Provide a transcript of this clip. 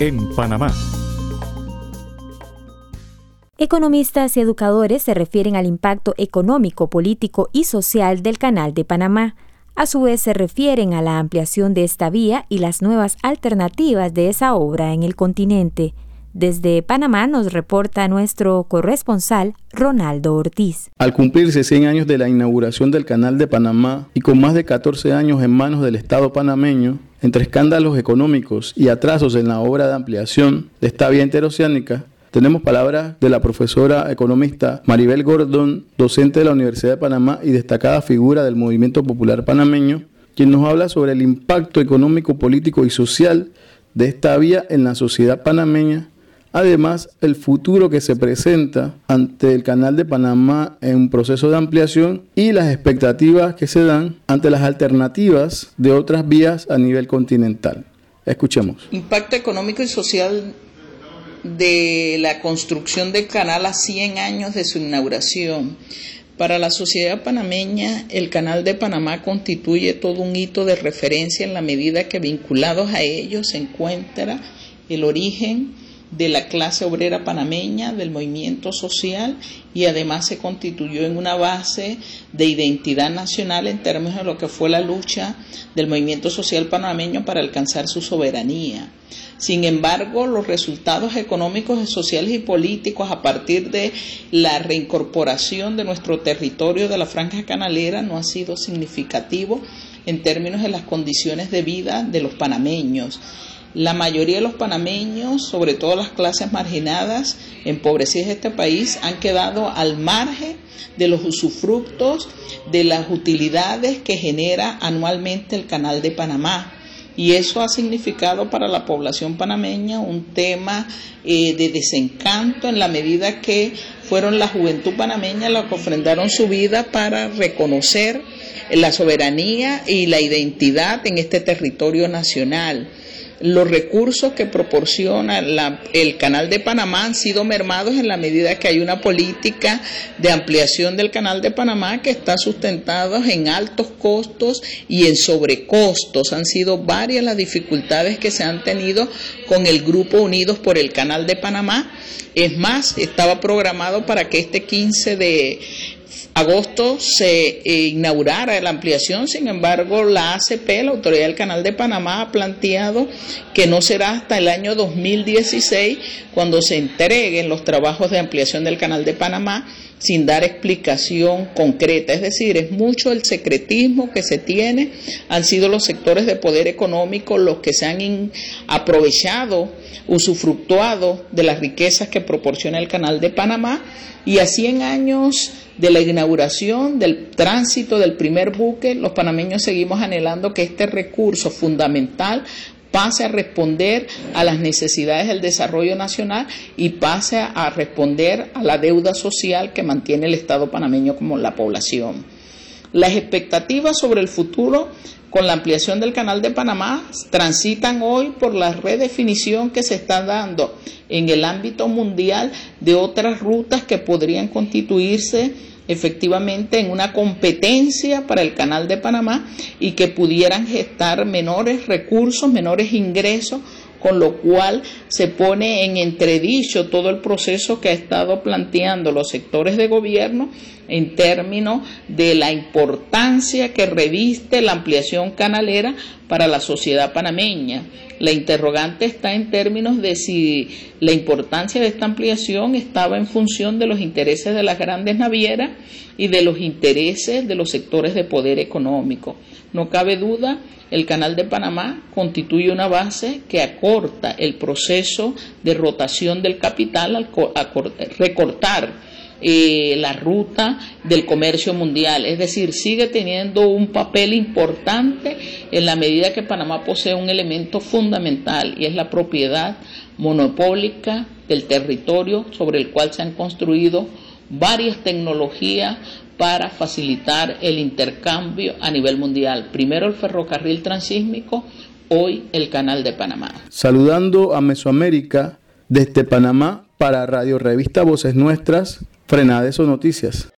en Panamá. Economistas y educadores se refieren al impacto económico, político y social del Canal de Panamá. A su vez, se refieren a la ampliación de esta vía y las nuevas alternativas de esa obra en el continente. Desde Panamá nos reporta nuestro corresponsal Ronaldo Ortiz. Al cumplirse 100 años de la inauguración del Canal de Panamá y con más de 14 años en manos del Estado panameño, entre escándalos económicos y atrasos en la obra de ampliación de esta vía interoceánica, tenemos palabras de la profesora economista Maribel Gordón, docente de la Universidad de Panamá y destacada figura del movimiento popular panameño, quien nos habla sobre el impacto económico, político y social de esta vía en la sociedad panameña. Además, el futuro que se presenta ante el Canal de Panamá en un proceso de ampliación y las expectativas que se dan ante las alternativas de otras vías a nivel continental. Escuchemos. Impacto económico y social de la construcción del canal a 100 años de su inauguración. Para la sociedad panameña, el Canal de Panamá constituye todo un hito de referencia en la medida que vinculados a ello se encuentra el origen de la clase obrera panameña, del movimiento social, y además se constituyó en una base de identidad nacional en términos de lo que fue la lucha del movimiento social panameño para alcanzar su soberanía. Sin embargo, los resultados económicos, sociales y políticos a partir de la reincorporación de nuestro territorio de la franja canalera no han sido significativos en términos de las condiciones de vida de los panameños. La mayoría de los panameños, sobre todo las clases marginadas, empobrecidas de este país, han quedado al margen de los usufructos, de las utilidades que genera anualmente el Canal de Panamá. Y eso ha significado para la población panameña un tema de desencanto en la medida que fueron la juventud panameña los que ofrendaron su vida para reconocer la soberanía y la identidad en este territorio nacional. Los recursos que proporciona el Canal de Panamá han sido mermados en la medida que hay una política de ampliación del Canal de Panamá que está sustentada en altos costos y en sobrecostos. Han sido varias las dificultades que se han tenido con el Grupo Unidos por el Canal de Panamá. Es más, estaba programado para que este 15 de agosto se inaugurara la ampliación. Sin embargo, la ACP, la Autoridad del Canal de Panamá, ha planteado que no será hasta el año 2016 cuando se entreguen los trabajos de ampliación del Canal de Panamá, sin dar explicación concreta. Es decir, es mucho el secretismo que se tiene. Han sido los sectores de poder económico los que se han aprovechado, usufructuado de las riquezas que proporciona el Canal de Panamá, y a 100 años de la inauguración, del tránsito del primer buque, los panameños seguimos anhelando que este recurso fundamental pase a responder a las necesidades del desarrollo nacional y pase a responder a la deuda social que mantiene el Estado panameño como la población. Las expectativas sobre el futuro con la ampliación del Canal de Panamá transitan hoy por la redefinición que se está dando en el ámbito mundial de otras rutas que podrían constituirse efectivamente en una competencia para el Canal de Panamá y que pudieran gestar menores recursos, menores ingresos, con lo cual se pone en entredicho todo el proceso que ha estado planteando los sectores de gobierno en términos de la importancia que reviste la ampliación canalera para la sociedad panameña. La interrogante está en términos de si la importancia de esta ampliación estaba en función de los intereses de las grandes navieras y de los intereses de los sectores de poder económico. No cabe duda, el Canal de Panamá constituye una base que acorta el proceso de rotación del capital al recortar la ruta del comercio mundial. Es decir, sigue teniendo un papel importante en la medida que Panamá posee un elemento fundamental y es la propiedad monopólica del territorio sobre el cual se han construido varias tecnologías para facilitar el intercambio a nivel mundial. Primero el ferrocarril transísmico, hoy el Canal de Panamá. Saludando a Mesoamérica desde Panamá para Radio Revista Voces Nuestras, Frenadeso Noticias.